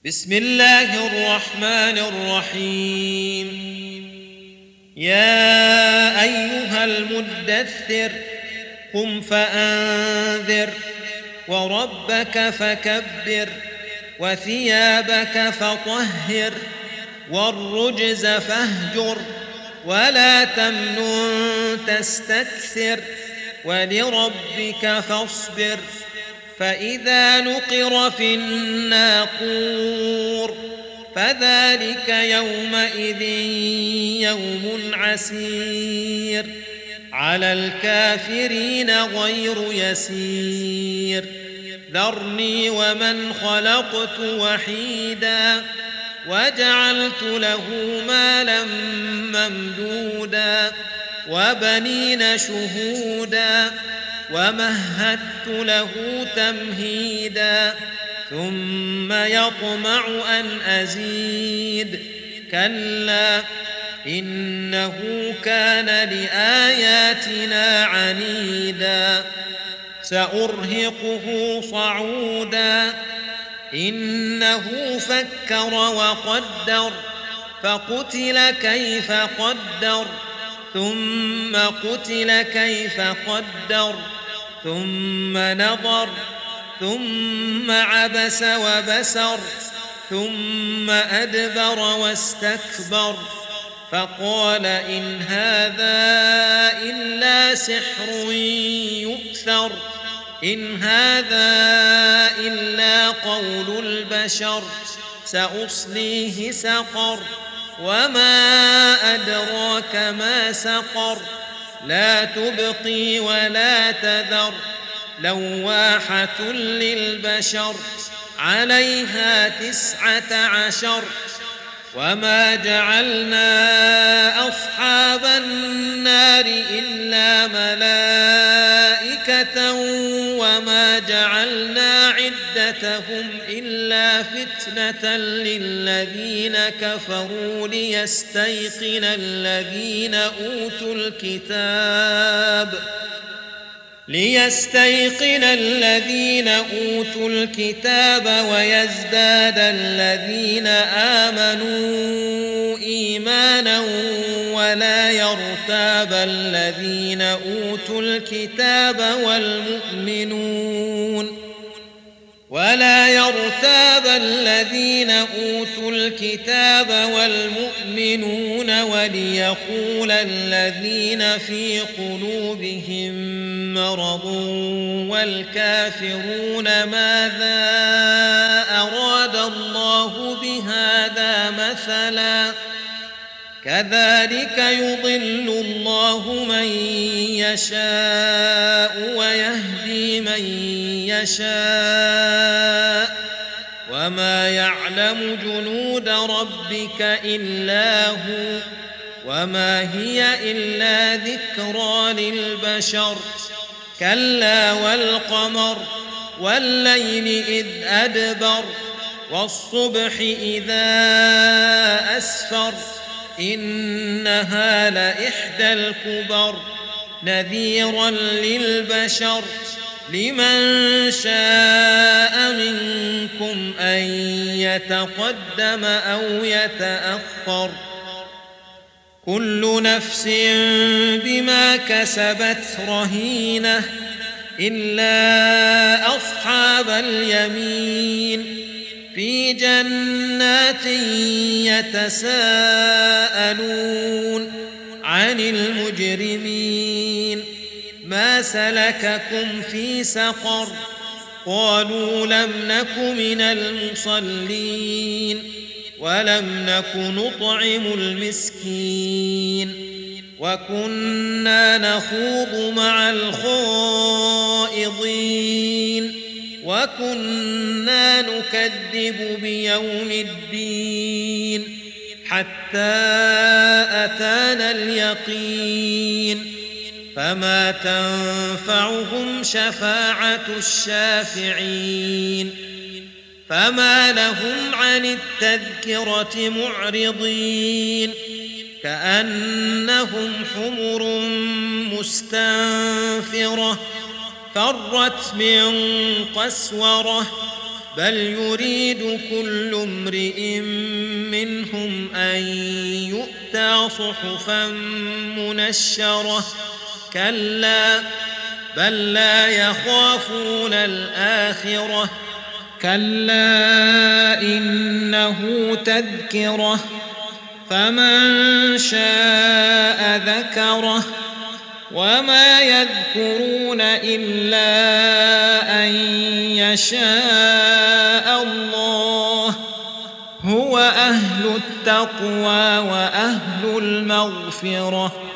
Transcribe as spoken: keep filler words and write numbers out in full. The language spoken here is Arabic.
بسم الله الرحمن الرحيم. يا أيها المدثر قم فأنذر وربك فكبر وثيابك فطهر والرجز فاهجر ولا تمنن تستكثر ولربك فاصبر. فإذا نقر في الناقور فذلك يومئذ يوم عسير على الكافرين غير يسير. ذرني ومن خلقت وحيدا وجعلت له مالا ممدودا وبنين شهودا ومهدت له تمهيدا ثم يطمع أن أزيد. كلا إنه كان لآياتنا عنيدا سأرهقه صعودا. إنه فكر وقدر فقتل كيف قدر ثم قتل كيف قدر ثم نظر ثم عبس وبسر ثم أدبر واستكبر فقال إن هذا إلا سحر يؤثر إن هذا إلا قول البشر سأصليه سقر وما أدراك ما سقر لا تبقي ولا تذر لواحة للبشر عليها تسعة عشر. وما جعلنا أصحاب النار إلا ملائكة وما جعلنا عدتهم إلا فتنة للذين كفروا ليستيقن الذين أوتوا الكتاب ليستيقن الذين أوتوا الكتاب ويزداد الذين آمنوا إيمانا ولا يرتاب الذين أوتوا الكتاب والمؤمنون ولا يرتاب الذين أوتوا الكتاب والمؤمنون وليقول الذين في قلوبهم مرض والكافرون ماذا أراد الله بهذا مثلا كذلك يضل الله من يشاء ويهدي من يشاء وما يعلم جنود ربك إلا هو وما هي إلا ذكرى للبشر. كلا والقمر والليل إذ أدبر والصبح إذا أسفر إنها لإحدى الكبر نذيرا للبشر لمن شاء منكم أن يتقدم أو يتأخر. كل نفس بما كسبت رهينة إلا أصحاب اليمين في جنات يتساءلون عن المجرمين ما سلككم في سقر قالوا لم نك من المصلين ولم نك نطعم المسكين وكنا نخوض مع الخائضين وكنا نكذب بيوم الدين حتى أتانا اليقين فما تنفعهم شفاعة الشافعين. فما لهم عن التذكرة معرضين كأنهم حمر مستنفرة فرت من قسورة بل يريد كل امرئ منهم أن يؤتى صحفا منشرة كلا بل لا يخافون الآخرة كلا إنه تذكرة فمن شاء ذكره وما يذكرون إلا أن يشاء الله هو أهل التقوى وأهل المغفرة